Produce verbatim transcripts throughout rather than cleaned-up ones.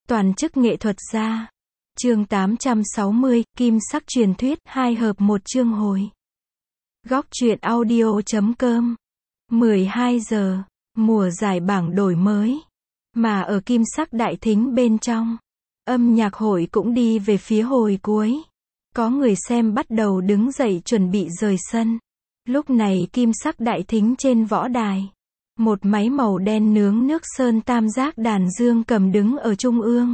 Toàn chức nghệ thuật gia. Chương tám trăm sáu mươi, Kim sắc truyền thuyết, hai hợp một chương hồi. Góc truyện audio chấm com. mười hai giờ, mùa giải bảng đổi mới. Mà ở Kim sắc đại thính bên trong, âm nhạc hội cũng đi về phía hồi cuối. Có người xem bắt đầu đứng dậy chuẩn bị rời sân. Lúc này Kim sắc đại thính trên võ đài, một máy màu đen nướng nước sơn tam giác đàn dương cầm đứng ở trung ương.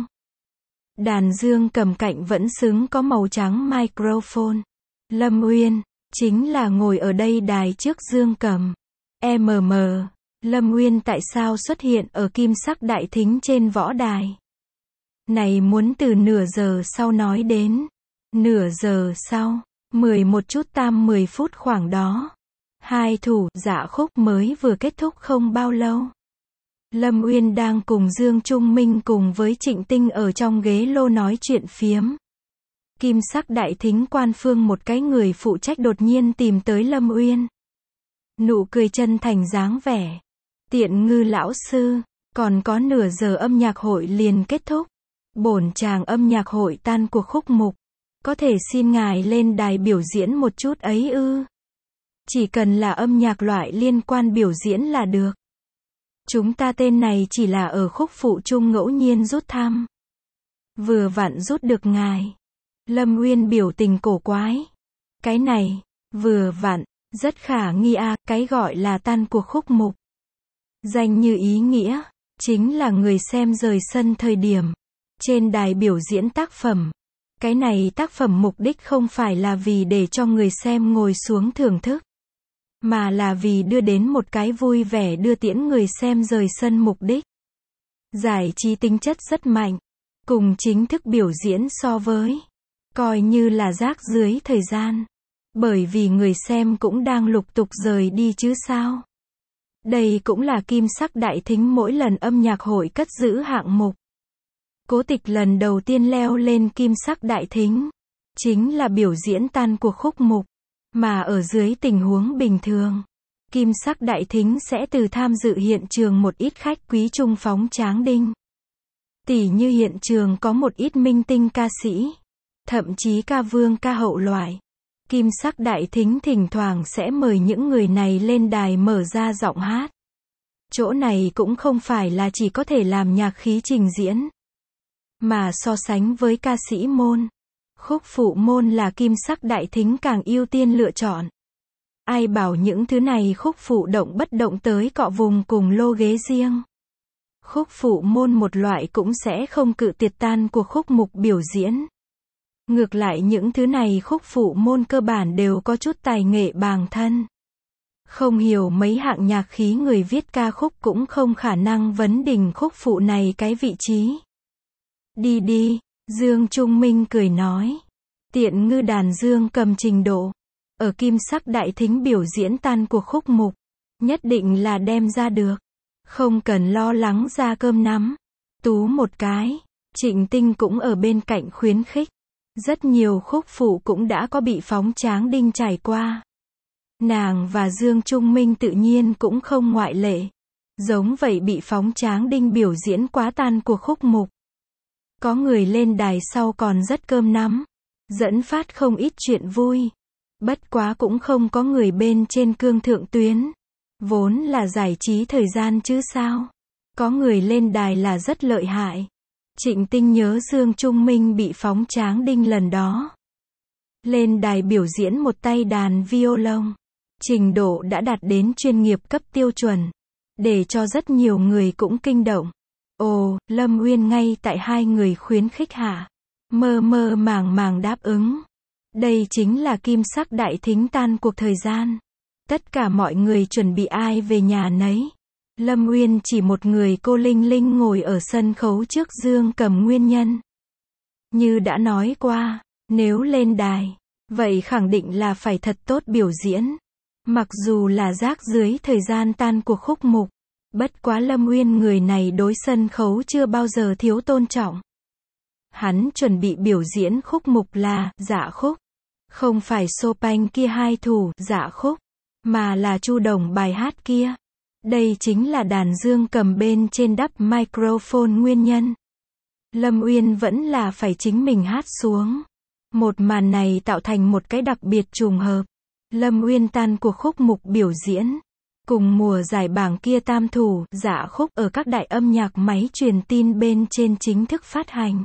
Đàn dương cầm cạnh vẫn xứng có màu trắng microphone. Lâm Uyên, chính là ngồi ở đây đài trước dương cầm. em em, Lâm Uyên tại sao xuất hiện ở Kim sắc đại thính trên võ đài? Này muốn từ nửa giờ sau nói đến. Nửa giờ sau, mười một chút tam mười phút khoảng đó. Hai thủ dạ khúc mới vừa kết thúc không bao lâu. Lâm Uyên đang cùng Dương Trung Minh cùng với Trịnh Tinh ở trong ghế lô nói chuyện phiếm. Kim sắc đại thính quan phương một cái người phụ trách đột nhiên tìm tới Lâm Uyên. Nụ cười chân thành dáng vẻ. Tiện ngư lão sư, còn có nửa giờ âm nhạc hội liền kết thúc. Bổn chàng âm nhạc hội tan cuộc khúc mục. Có thể xin ngài lên đài biểu diễn một chút ấy ư? Chỉ cần là âm nhạc loại liên quan biểu diễn là được. Chúng ta tên này chỉ là ở khúc phụ chung ngẫu nhiên rút thăm. Vừa vặn rút được ngài. Lâm Uyên biểu tình cổ quái. Cái này, vừa vặn, rất khả nghi à, cái gọi là tan cuộc khúc mục. Danh như ý nghĩa, chính là người xem rời sân thời điểm. Trên đài biểu diễn tác phẩm. Cái này tác phẩm mục đích không phải là vì để cho người xem ngồi xuống thưởng thức. Mà là vì đưa đến một cái vui vẻ đưa tiễn người xem rời sân mục đích. Giải trí tính chất rất mạnh. Cùng chính thức biểu diễn so với. Coi như là rác dưới thời gian. Bởi vì người xem cũng đang lục tục rời đi chứ sao. Đây cũng là Kim sắc đại thính mỗi lần âm nhạc hội cất giữ hạng mục. Cố Tịch lần đầu tiên leo lên Kim sắc đại thính. Chính là biểu diễn tan cuộc khúc mục. Mà ở dưới tình huống bình thường, Kim sắc đại thính sẽ từ tham dự hiện trường một ít khách quý trung phóng tráng đinh. Tỉ như hiện trường có một ít minh tinh ca sĩ, thậm chí ca vương ca hậu loại. Kim sắc đại thính thỉnh thoảng sẽ mời những người này lên đài mở ra giọng hát. Chỗ này cũng không phải là chỉ có thể làm nhạc khí trình diễn, mà so sánh với ca sĩ môn. Khúc phụ môn là Kim sắc đại thính càng ưu tiên lựa chọn. Ai bảo những thứ này khúc phụ động bất động tới cọ vùng cùng lô ghế riêng. Khúc phụ môn một loại cũng sẽ không cự tuyệt tan của khúc mục biểu diễn. Ngược lại những thứ này khúc phụ môn cơ bản đều có chút tài nghệ bàng thân. Không hiểu mấy hạng nhạc khí người viết ca khúc cũng không khả năng vấn đỉnh khúc phụ này cái vị trí. Đi đi. Dương Trung Minh cười nói. Tiện ngư đàn dương cầm trình độ. Ở Kim sắc đại thính biểu diễn tan cuộc khúc mục. Nhất định là đem ra được. Không cần lo lắng ra cơm nắm. Tú một cái. Trịnh Tinh cũng ở bên cạnh khuyến khích. Rất nhiều khúc phụ cũng đã có bị phóng tráng đinh trải qua. Nàng và Dương Trung Minh tự nhiên cũng không ngoại lệ. Giống vậy bị phóng tráng đinh biểu diễn quá tan cuộc khúc mục. Có người lên đài sau còn rất cơm nắm, dẫn phát không ít chuyện vui. Bất quá cũng không có người bên trên cương thượng tuyến. Vốn là giải trí thời gian chứ sao. Có người lên đài là rất lợi hại. Trịnh Tinh nhớ Dương Trung Minh bị phóng tráng đinh lần đó. Lên đài biểu diễn một tay đàn violon. Trình độ đã đạt đến chuyên nghiệp cấp tiêu chuẩn. Để cho rất nhiều người cũng kinh động. Ồ, Lâm Uyên ngay tại hai người khuyến khích hạ. Mơ mơ màng màng đáp ứng. Đây chính là Kim sắc đại thính tan cuộc thời gian. Tất cả mọi người chuẩn bị ai về nhà nấy. Lâm Uyên chỉ một người cô linh linh ngồi ở sân khấu trước dương cầm nguyên nhân. Như đã nói qua, nếu lên đài, vậy khẳng định là phải thật tốt biểu diễn. Mặc dù là rác dưới thời gian tan cuộc khúc mục. Bất quá Lâm Uyên người này đối sân khấu chưa bao giờ thiếu tôn trọng. Hắn chuẩn bị biểu diễn khúc mục là dạ khúc. Không phải Chopin kia hai thủ dạ khúc, mà là Chu Đồng bài hát kia. Đây chính là đàn dương cầm bên trên đắp microphone nguyên nhân. Lâm Uyên vẫn là phải chính mình hát xuống. Một màn này tạo thành một cái đặc biệt trùng hợp. Lâm Uyên tan cuộc khúc mục biểu diễn. Cùng mùa giải bảng kia tam thủ, dạ khúc ở các đại âm nhạc máy truyền tin bên trên chính thức phát hành.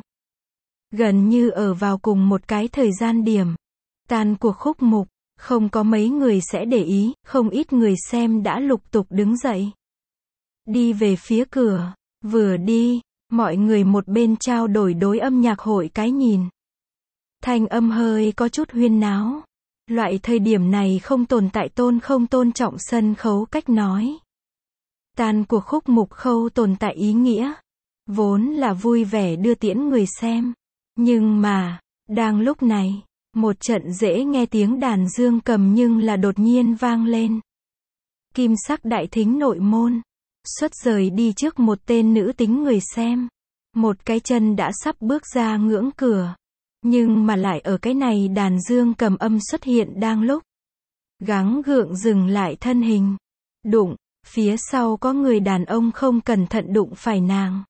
Gần như ở vào cùng một cái thời gian điểm. Tan cuộc khúc mục, không có mấy người sẽ để ý, không ít người xem đã lục tục đứng dậy. Đi về phía cửa, vừa đi, mọi người một bên trao đổi đối âm nhạc hội cái nhìn. Thanh âm hơi có chút huyên náo. Loại thời điểm này không tồn tại tôn không tôn trọng sân khấu cách nói. Tan cuộc khúc mục khâu tồn tại ý nghĩa. Vốn là vui vẻ đưa tiễn người xem. Nhưng mà, đang lúc này, một trận dễ nghe tiếng đàn dương cầm nhưng là đột nhiên vang lên. Kim sắc đại thính nội môn. Xuất rời đi trước một tên nữ tính người xem. Một cái chân đã sắp bước ra ngưỡng cửa. Nhưng mà lại ở cái này đàn dương cầm âm xuất hiện đang lúc. Gắng gượng dừng lại thân hình. Đụng, phía sau có người đàn ông không cẩn thận đụng phải nàng.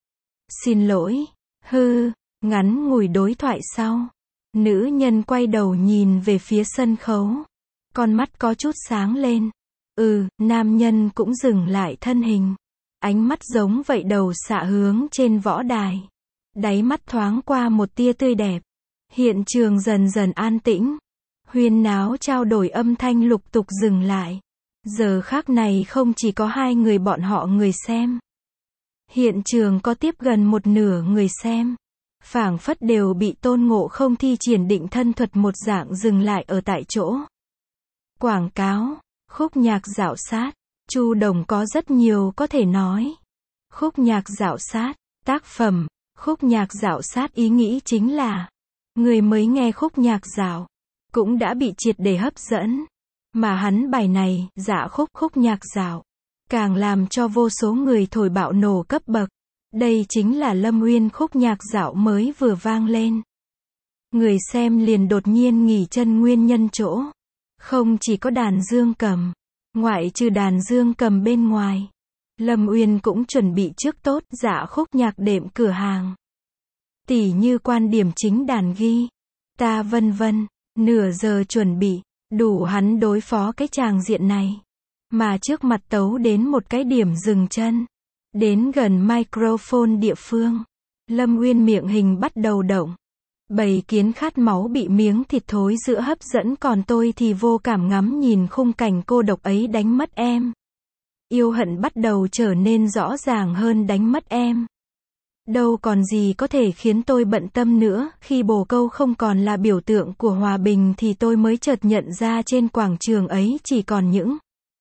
Xin lỗi, hư, ngắn ngủi đối thoại sau. Nữ nhân quay đầu nhìn về phía sân khấu. Con mắt có chút sáng lên. Ừ, nam nhân cũng dừng lại thân hình. Ánh mắt giống vậy đầu xạ hướng trên võ đài. Đáy mắt thoáng qua một tia tươi đẹp. Hiện trường dần dần an tĩnh. Huyên náo trao đổi âm thanh lục tục dừng lại. Giờ khác này không chỉ có hai người bọn họ người xem. Hiện trường có tiếp gần một nửa người xem. Phảng phất đều bị Tôn Ngộ Không thi triển định thân thuật một dạng dừng lại ở tại chỗ. Quảng cáo, khúc nhạc dạo sát. Chu Đồng có rất nhiều có thể nói. Khúc nhạc dạo sát, tác phẩm, khúc nhạc dạo sát ý nghĩ chính là người mới nghe khúc nhạc dạo cũng đã bị triệt để hấp dẫn. Mà hắn bài này, dạ khúc khúc nhạc dạo, càng làm cho vô số người thổi bạo nổ cấp bậc. Đây chính là Lâm Uyên khúc nhạc dạo mới vừa vang lên. Người xem liền đột nhiên nghỉ chân nguyên nhân chỗ. Không chỉ có đàn dương cầm, ngoại trừ đàn dương cầm bên ngoài, Lâm Uyên cũng chuẩn bị trước tốt dạ khúc nhạc đệm cửa hàng. Tỉ như quan điểm chính đàn ghi, ta vân vân, nửa giờ chuẩn bị, đủ hắn đối phó cái tràng diện này. Mà trước mặt tấu đến một cái điểm dừng chân. Đến gần microphone địa phương, Lâm Uyên miệng hình bắt đầu động. Bầy kiến khát máu bị miếng thịt thối giữa hấp dẫn, còn tôi thì vô cảm ngắm nhìn khung cảnh cô độc ấy đánh mất em. Yêu hận bắt đầu trở nên rõ ràng hơn đánh mất em. Đâu còn gì có thể khiến tôi bận tâm nữa, khi bồ câu không còn là biểu tượng của hòa bình thì tôi mới chợt nhận ra trên quảng trường ấy chỉ còn những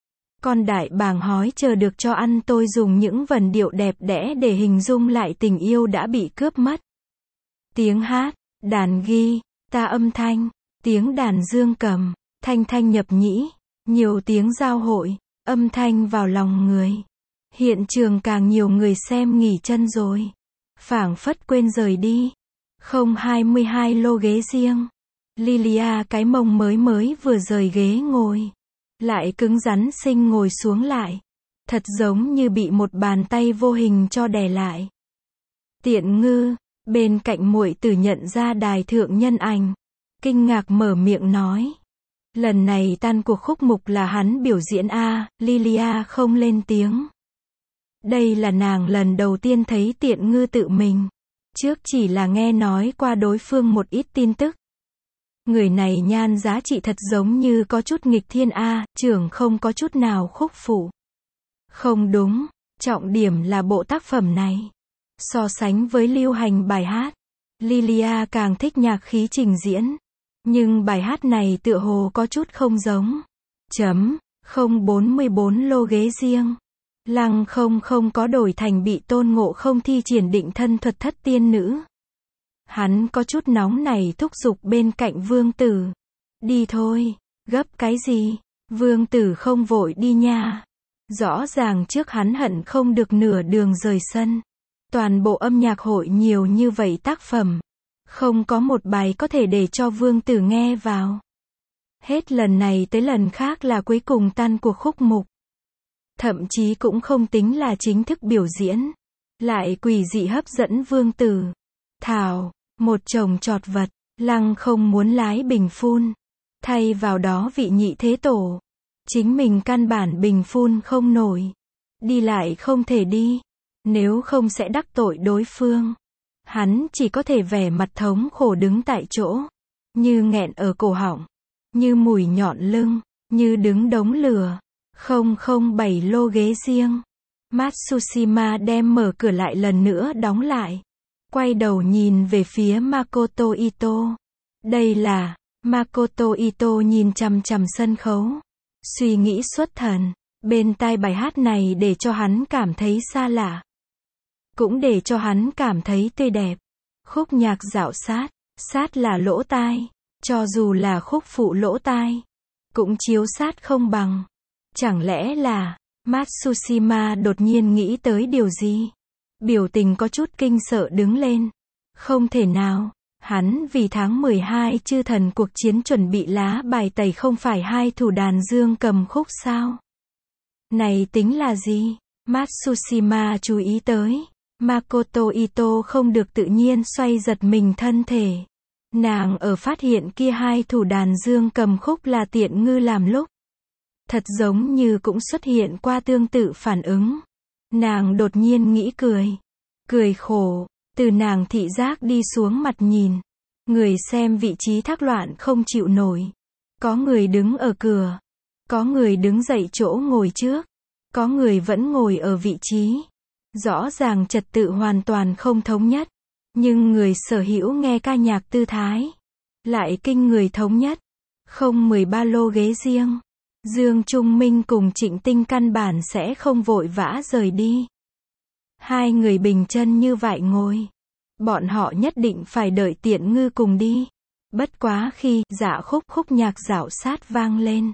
con đại bàng hói chờ được cho ăn. Tôi dùng những vần điệu đẹp đẽ để hình dung lại tình yêu đã bị cướp mất. Tiếng hát, đàn ghi, ta âm thanh, tiếng đàn dương cầm, thanh thanh nhập nhĩ, nhiều tiếng giao hội, âm thanh vào lòng người. Hiện trường càng nhiều người xem nghỉ chân rồi. Phảng phất quên rời đi. Không hai mươi hai lô ghế riêng. Lilia cái mông mới mới vừa rời ghế ngồi. Lại cứng rắn xinh ngồi xuống lại. Thật giống như bị một bàn tay vô hình cho đè lại. Tiện ngư, bên cạnh muội tử nhận ra đài thượng nhân ảnh. Kinh ngạc mở miệng nói. Lần này tan cuộc khúc mục là hắn biểu diễn a. Lilia không lên tiếng. Đây là nàng lần đầu tiên thấy Tiện ngư tự mình. Trước chỉ là nghe nói qua đối phương một ít tin tức. Người này nhan giá trị thật giống như có chút nghịch thiên a, trưởng không có chút nào khúc phụ. Không đúng, trọng điểm là bộ tác phẩm này. So sánh với lưu hành bài hát, Lilia càng thích nhạc khí trình diễn. Nhưng bài hát này tựa hồ có chút không giống. Chấm, không bốn mươi bốn lô ghế riêng. Lăng không không có đổi thành bị Tôn Ngộ Không thi triển định thân thuật thất tiên nữ. Hắn có chút nóng này thúc giục bên cạnh Vương Tử. Đi thôi, gấp cái gì? Vương Tử không vội đi nha. Rõ ràng trước hắn hận không được nửa đường rời sân. Toàn bộ âm nhạc hội nhiều như vậy tác phẩm. Không có một bài có thể để cho Vương Tử nghe vào. Hết lần này tới lần khác là cuối cùng tan cuộc khúc mục. Thậm chí cũng không tính là chính thức biểu diễn. lại quỷ dị hấp dẫn vương tử. Thảo, một chồng trọt vật, Lăng không muốn lái bình phun. Thay vào đó vị nhị thế tổ. Chính mình căn bản bình phun không nổi. Đi lại không thể đi. Nếu không sẽ đắc tội đối phương. Hắn chỉ có thể vẻ mặt thống khổ đứng tại chỗ. Như nghẹn ở cổ họng. Như mùi nhọn lưng. Như đứng đống lửa. Không không bảy lô ghế riêng. Matsushima đem mở cửa lại lần nữa đóng lại. Quay đầu nhìn về phía Makoto Ito. Đây là... Makoto Ito nhìn chằm chằm sân khấu. Suy nghĩ xuất thần. Bên tai bài hát này để cho hắn cảm thấy xa lạ. Cũng để cho hắn cảm thấy tươi đẹp. Khúc nhạc dạo sát. Sát là lỗ tai. Cho dù là khúc phụ lỗ tai. Cũng chiếu sát không bằng. Chẳng lẽ là... Matsushima đột nhiên nghĩ tới điều gì? Biểu tình có chút kinh sợ đứng lên. Không thể nào. Hắn vì tháng mười hai chư thần cuộc chiến chuẩn bị lá bài tẩy không phải hai thủ đàn dương cầm khúc sao? Này tính là gì? Matsushima chú ý tới. Makoto Ito không được tự nhiên xoay giật mình thân thể. Nàng ở phát hiện kia hai thủ đàn dương cầm khúc là tiện ngư làm lúc. Thật giống như cũng xuất hiện qua tương tự phản ứng. Nàng đột nhiên nghĩ cười. Cười khổ. Từ nàng thị giác đi xuống mặt nhìn. Người xem vị trí thác loạn không chịu nổi. Có người đứng ở cửa. Có người đứng dậy chỗ ngồi trước. Có người vẫn ngồi ở vị trí. Rõ ràng trật tự hoàn toàn không thống nhất. Nhưng người sở hữu nghe ca nhạc tư thái. Lại kinh người thống nhất. Không mười ba lô ghế riêng. Dương Trung Minh cùng Trịnh Tinh căn bản sẽ không vội vã rời đi. Hai người bình chân như vậy ngồi. Bọn họ nhất định phải đợi Tiện Ngư cùng đi. Bất quá khi dạ khúc khúc nhạc dạo sát vang lên.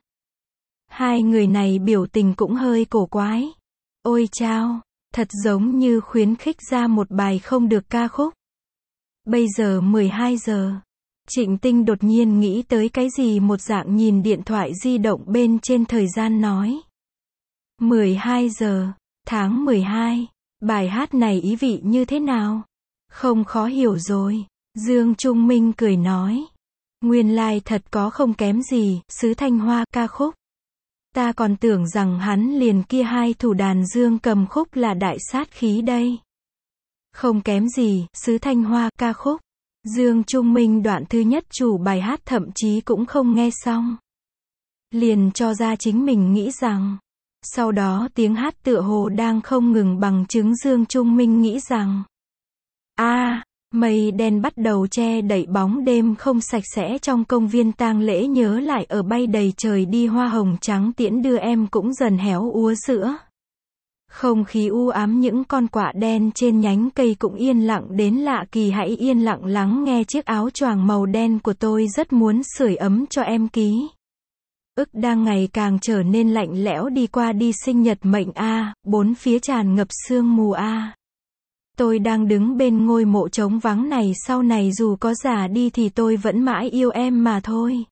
Hai người này biểu tình cũng hơi cổ quái. Ôi chao, thật giống như khuyến khích ra một bài không được ca khúc. Bây giờ mười hai giờ. Trịnh Tinh đột nhiên nghĩ tới cái gì một dạng nhìn điện thoại di động bên trên thời gian nói. mười hai giờ, tháng mười hai. Bài hát này ý vị như thế nào? Không khó hiểu rồi. Dương Trung Minh cười nói. Nguyên lai like thật có không kém gì, Sứ Thanh Hoa ca khúc. Ta còn tưởng rằng hắn liền kia hai thủ đàn dương cầm khúc là đại sát khí đây. Không kém gì, Sứ Thanh Hoa ca khúc. Dương Trung Minh đoạn thứ nhất chủ bài hát thậm chí cũng không nghe xong. Liền cho ra chính mình nghĩ rằng. Sau đó tiếng hát tựa hồ đang không ngừng bằng chứng Dương Trung Minh nghĩ rằng. a à, mây đen bắt đầu che đậy bóng đêm không sạch sẽ trong công viên tang lễ nhớ lại ở bay đầy trời đi hoa hồng trắng tiễn đưa em cũng dần héo úa sữa. Không khí u ám những con quạ đen trên nhánh cây cũng yên lặng đến lạ kỳ hãy yên lặng lắng nghe chiếc áo choàng màu đen của tôi rất muốn sưởi ấm cho em ký. Ức đang ngày càng trở nên lạnh lẽo đi qua đi sinh nhật mệnh a, bốn phía tràn ngập sương mù a. Tôi đang đứng bên ngôi mộ trống vắng này sau này dù có già đi thì tôi vẫn mãi yêu em mà thôi.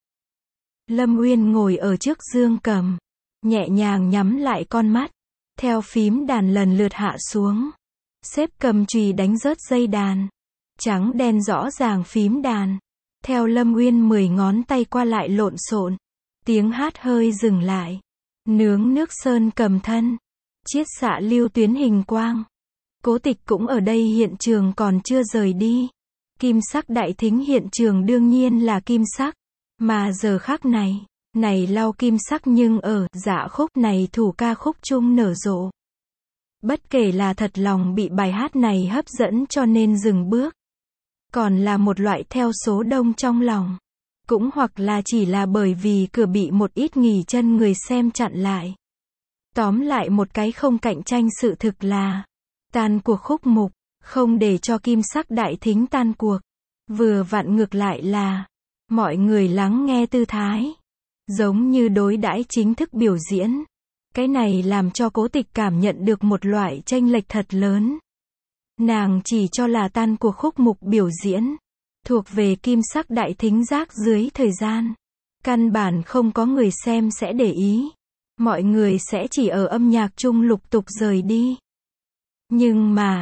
Lâm Uyên ngồi ở trước dương cầm, nhẹ nhàng nhắm lại con mắt, theo phím đàn lần lượt hạ xuống. Xếp cầm chùy đánh rớt dây đàn. Trắng đen rõ ràng phím đàn. Theo Lâm Uyên mười ngón tay qua lại lộn xộn. Tiếng hát hơi dừng lại. Nướng nước sơn cầm thân. Chiết xạ lưu tuyến hình quang. Cố Tịch cũng ở đây hiện trường còn chưa rời đi. Kim sắc đại thính hiện trường đương nhiên là kim sắc. Mà giờ khắc này, này lau kim sắc nhưng ở dạ khúc này thủ ca khúc chung nở rộ. Bất kể là thật lòng bị bài hát này hấp dẫn cho nên dừng bước. Còn là một loại theo số đông trong lòng. Cũng hoặc là chỉ là bởi vì cửa bị một ít nghỉ chân người xem chặn lại. Tóm lại một cái không cạnh tranh sự thực là tan cuộc khúc mục, không để cho kim sắc đại thính tan cuộc. Vừa vặn ngược lại là mọi người lắng nghe tư thái. Giống như đối đãi chính thức biểu diễn. Cái này làm cho Cố Tịch cảm nhận được một loại chênh lệch thật lớn. Nàng chỉ cho là tan cuộc khúc mục biểu diễn. Thuộc về kim sắc đại thính giác dưới thời gian. Căn bản không có người xem sẽ để ý. Mọi người sẽ chỉ ở âm nhạc chung lục tục rời đi. Nhưng mà,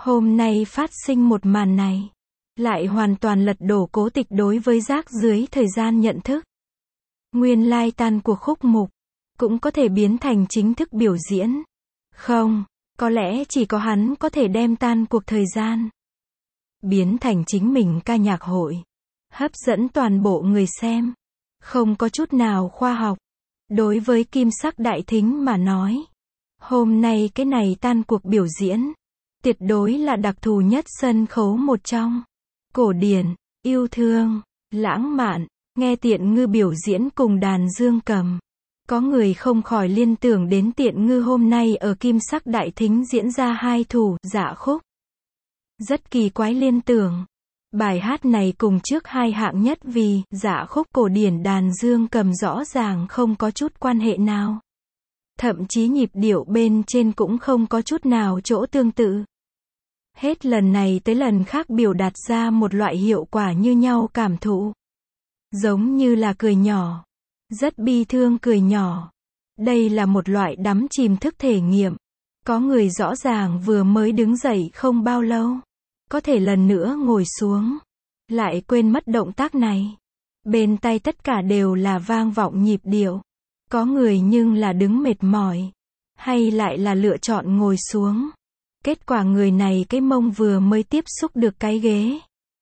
Hôm nay phát sinh một màn này, lại hoàn toàn lật đổ cố tịch đối với rác dưới thời gian nhận thức. Nguyên lai tan cuộc khúc mục, cũng có thể biến thành chính thức biểu diễn. Không, có lẽ chỉ có hắn có thể đem tan cuộc thời gian biến thành chính mình ca nhạc hội, hấp dẫn toàn bộ người xem. Không có chút nào khoa học. Đối với Kim Sắc Đại Thính mà nói, hôm nay cái này tan cuộc biểu diễn, tuyệt đối là đặc thù nhất sân khấu một trong. Cổ điển, yêu thương, lãng mạn, nghe Tiện Ngư biểu diễn cùng đàn dương cầm. Có người không khỏi liên tưởng đến Tiện Ngư hôm nay ở Kim Sắc Đại Thính diễn ra hai thủ Dạ Khúc. Rất kỳ quái liên tưởng. Bài hát này cùng trước hai hạng nhất vì Dạ Khúc cổ điển đàn dương cầm rõ ràng không có chút quan hệ nào. Thậm chí nhịp điệu bên trên cũng không có chút nào chỗ tương tự. Hết lần này tới lần khác biểu đạt ra một loại hiệu quả như nhau cảm thụ. Giống như là cười nhỏ. Rất bi thương cười nhỏ. Đây là một loại đắm chìm thức thể nghiệm. Có người rõ ràng vừa mới đứng dậy không bao lâu. Có thể lần nữa ngồi xuống. Lại quên mất động tác này. Bên tai tất cả đều là vang vọng nhịp điệu. Có người nhưng là đứng mệt mỏi. Hay lại là lựa chọn ngồi xuống. Kết quả người này cái mông vừa mới tiếp xúc được cái ghế.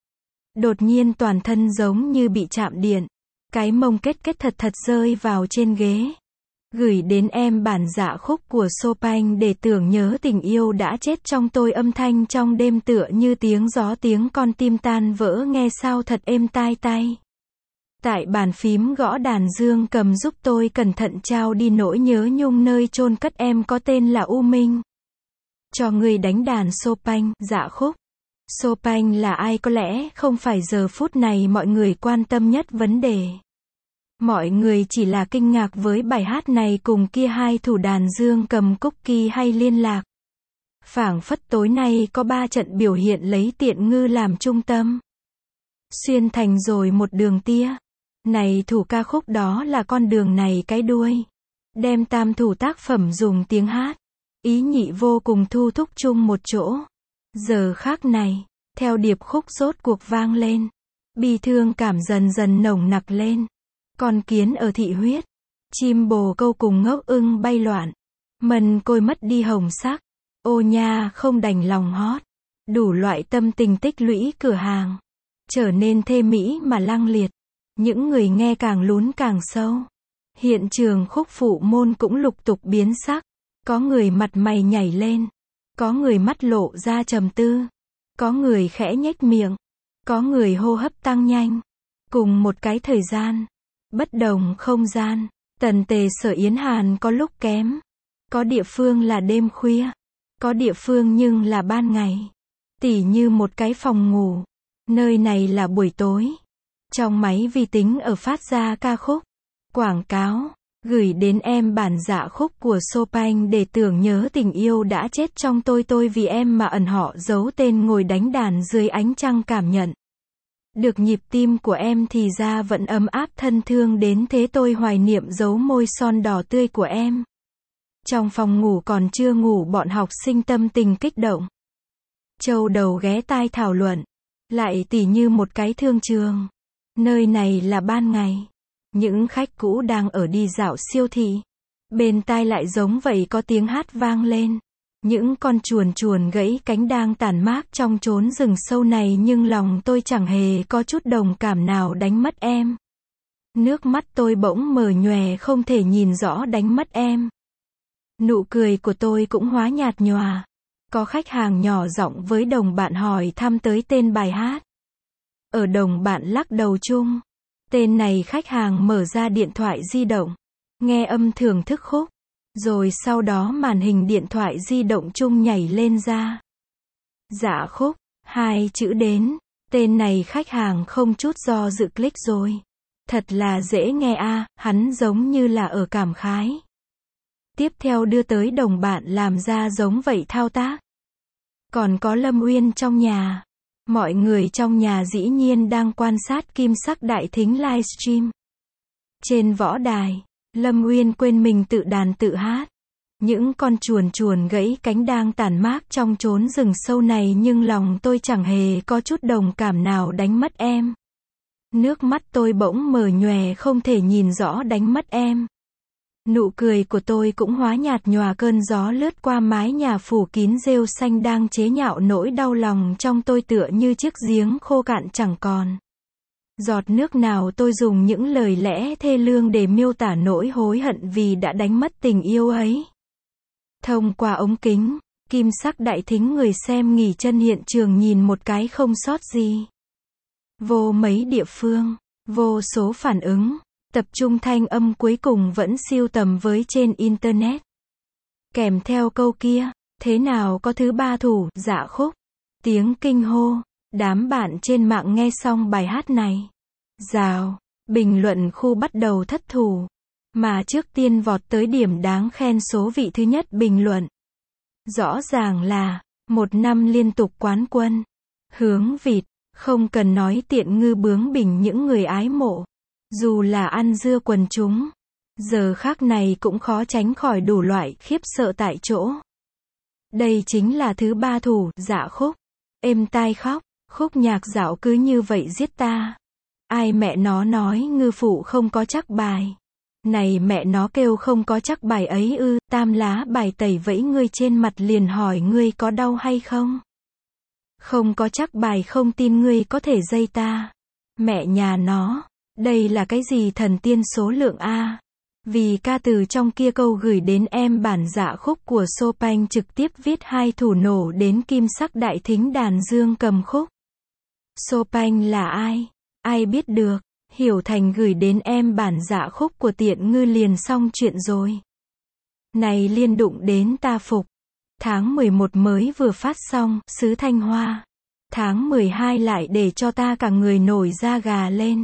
Đột nhiên toàn thân giống như bị chạm điện. Cái mông kết kết thật thật rơi vào trên ghế. Gửi đến em bản Dạ Khúc của Chopin để tưởng nhớ tình yêu đã chết trong tôi, âm thanh trong đêm tựa như tiếng gió, tiếng con tim tan vỡ, nghe sao thật êm tai tai. Tại bàn phím gõ đàn dương cầm giúp tôi cẩn thận trao đi nỗi nhớ nhung nơi chôn cất em có tên là U Minh. Cho người đánh đàn Chopin, Dạ Khúc. Chopin là ai có lẽ không phải giờ phút này mọi người quan tâm nhất vấn đề. Mọi người chỉ là kinh ngạc với bài hát này cùng kia hai thủ đàn dương cầm Cookie hay liên lạc. Phảng phất tối nay có ba trận biểu hiện lấy Tiện Ngư làm trung tâm. Xuyên thành rồi một đường tia. Này thủ ca khúc đó là con đường này cái đuôi. Đem tam thủ tác phẩm dùng tiếng hát. Ý nhị vô cùng thu thúc chung một chỗ. Giờ khác này, theo điệp khúc rốt cuộc vang lên. Bi thương cảm dần dần nồng nặc lên. Con kiến ở thị huyết. Chim bồ câu cùng ngốc ưng bay loạn. Mần côi mất đi hồng sắc. Ô nha không đành lòng hót. Đủ loại tâm tình tích lũy cửa hàng. Trở nên thê mỹ mà lăng liệt. Những người nghe càng lún càng sâu. Hiện trường khúc phụ môn cũng lục tục biến sắc. Có người mặt mày nhảy lên. Có người mắt lộ ra trầm tư. Có người khẽ nhếch miệng. Có người hô hấp tăng nhanh. Cùng một cái thời gian. Bất đồng không gian. Tần Tề Sở Yến Hàn có lúc kém. Có địa phương là đêm khuya. Có địa phương nhưng là ban ngày. Tỉ như một cái phòng ngủ. Nơi này là buổi tối. Trong máy vi tính ở phát ra ca khúc. Quảng cáo. Gửi đến em bản Dạ Khúc của Chopin để tưởng nhớ tình yêu đã chết trong tôi, tôi vì em mà ẩn họ giấu tên, ngồi đánh đàn dưới ánh trăng cảm nhận. Được nhịp tim của em thì ra vẫn ấm áp thân thương đến thế, tôi hoài niệm dấu môi son đỏ tươi của em. Trong phòng ngủ còn chưa ngủ, bọn học sinh tâm tình kích động. Châu đầu ghé tai thảo luận. Lại tỉ như một cái thương trường. Nơi này là ban ngày. Những khách cũ đang ở đi dạo siêu thị. Bên tai lại giống vậy có tiếng hát vang lên. Những con chuồn chuồn gãy cánh đang tản mát trong chốn rừng sâu này, nhưng lòng tôi chẳng hề có chút đồng cảm nào đánh mất em. Nước mắt tôi bỗng mờ nhòe không thể nhìn rõ đánh mất em. Nụ cười của tôi cũng hóa nhạt nhòa. Có khách hàng nhỏ giọng với đồng bạn hỏi thăm tới tên bài hát. Ở đồng bạn lắc đầu chung. Tên này khách hàng mở ra điện thoại di động. Nghe âm thưởng thức khúc. Rồi sau đó màn hình điện thoại di động chung nhảy lên ra. Dạ Khúc. Hai chữ đến. Tên này khách hàng không chút do dự click rồi. Thật là dễ nghe a, à, hắn giống như là ở cảm khái. Tiếp theo đưa tới đồng bạn làm ra giống vậy thao tác. Còn có Lâm Uyên trong nhà. Mọi người trong nhà dĩ nhiên đang quan sát Kim Sắc Đại Thính livestream. Trên võ đài, Lâm Uyên quên mình tự đàn tự hát. Những con chuồn chuồn gãy cánh đang tản mát trong chốn rừng sâu này nhưng lòng tôi chẳng hề có chút đồng cảm nào đánh mất em. Nước mắt tôi bỗng mờ nhòe không thể nhìn rõ đánh mất em. Nụ cười của tôi cũng hóa nhạt nhòa cơn gió lướt qua mái nhà phủ kín rêu xanh đang chế nhạo nỗi đau lòng trong tôi tựa như chiếc giếng khô cạn chẳng còn giọt nước nào. Tôi dùng những lời lẽ thê lương để miêu tả nỗi hối hận vì đã đánh mất tình yêu ấy. Thông qua ống kính, kim sắc đại thính người xem nghỉ chân hiện trường nhìn một cái không sót gì. Vô mấy địa phương, vô số phản ứng, tập trung thanh âm cuối cùng vẫn siêu tầm với trên Internet. Kèm theo câu kia, thế nào có thứ ba thủ, dạ khúc. Tiếng kinh hô, đám bạn trên mạng nghe xong bài hát này. Rào, bình luận khu bắt đầu thất thủ. Mà trước tiên vọt tới điểm đáng khen số vị thứ nhất bình luận. Rõ ràng là, một năm liên tục quán quân. Hướng vịt, không cần nói tiện ngư bướng bỉnh những người ái mộ. Dù là ăn dưa quần chúng, giờ khác này cũng khó tránh khỏi đủ loại khiếp sợ tại chỗ. Đây chính là thứ ba thủ, dạ khúc. Êm tai khóc, khúc nhạc dạo cứ như vậy giết ta. Ai mẹ nó nói ngư phụ không có chắc bài. Này mẹ nó kêu không có chắc bài ấy ư, tam lá bài tẩy vẫy ngươi trên mặt liền hỏi ngươi có đau hay không. Không có chắc bài không tin ngươi có thể dây ta. Mẹ nhà nó, đây là cái gì thần tiên số lượng A. Vì ca từ trong kia câu gửi đến em bản dạ khúc của Chopin trực tiếp viết hai thủ nổ đến kim sắc đại thính đàn dương cầm khúc. Chopin là ai? Ai biết được, hiểu thành gửi đến em bản dạ khúc của tiện ngư liền xong chuyện rồi. Này liên đụng đến ta phục. Tháng mười một mới vừa phát xong, xứ Thanh Hoa. Tháng mười hai lại để cho ta cả người nổi da gà lên.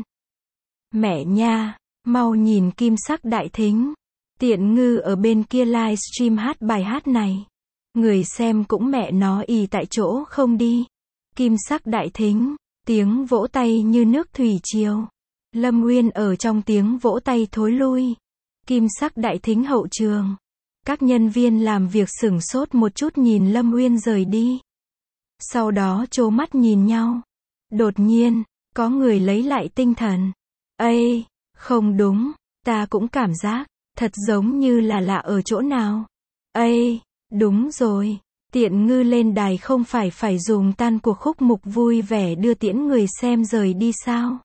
Mẹ nha, mau nhìn kim sắc đại thính. Tiện ngư ở bên kia livestream hát bài hát này. Người xem cũng mẹ nó ì tại chỗ không đi. Kim sắc đại thính, tiếng vỗ tay như nước thủy triều. Lâm Nguyên ở trong tiếng vỗ tay thối lui. Kim sắc đại thính hậu trường. Các nhân viên làm việc sửng sốt một chút nhìn Lâm Nguyên rời đi. Sau đó trố mắt nhìn nhau. Đột nhiên, có người lấy lại tinh thần. Ây, không đúng, ta cũng cảm giác, thật giống như là lạ ở chỗ nào. Ây, đúng rồi, tiện ngư lên đài không phải phải dùng tan cuộc khúc mục vui vẻ đưa tiễn người xem rời đi sao?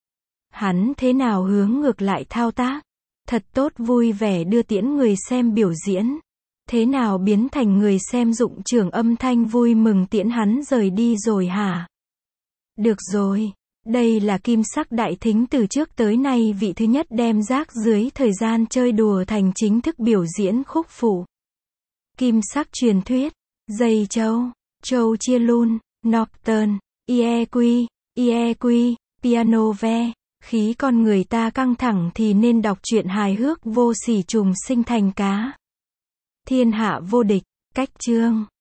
Hắn thế nào hướng ngược lại thao tác? Thật tốt vui vẻ đưa tiễn người xem biểu diễn. Thế nào biến thành người xem dụng trưởng âm thanh vui mừng tiễn hắn rời đi rồi hả? Được rồi, đây là kim sắc đại thính từ trước tới nay vị thứ nhất đem rác dưới thời gian chơi đùa thành chính thức biểu diễn khúc phụ. Kim sắc truyền thuyết, dây châu, châu chia lun, nocturne, e q, e q, piano ve. Khí con người ta căng thẳng thì nên đọc truyện hài hước vô sỉ trùng sinh thành cá. Thiên hạ vô địch, cách chương.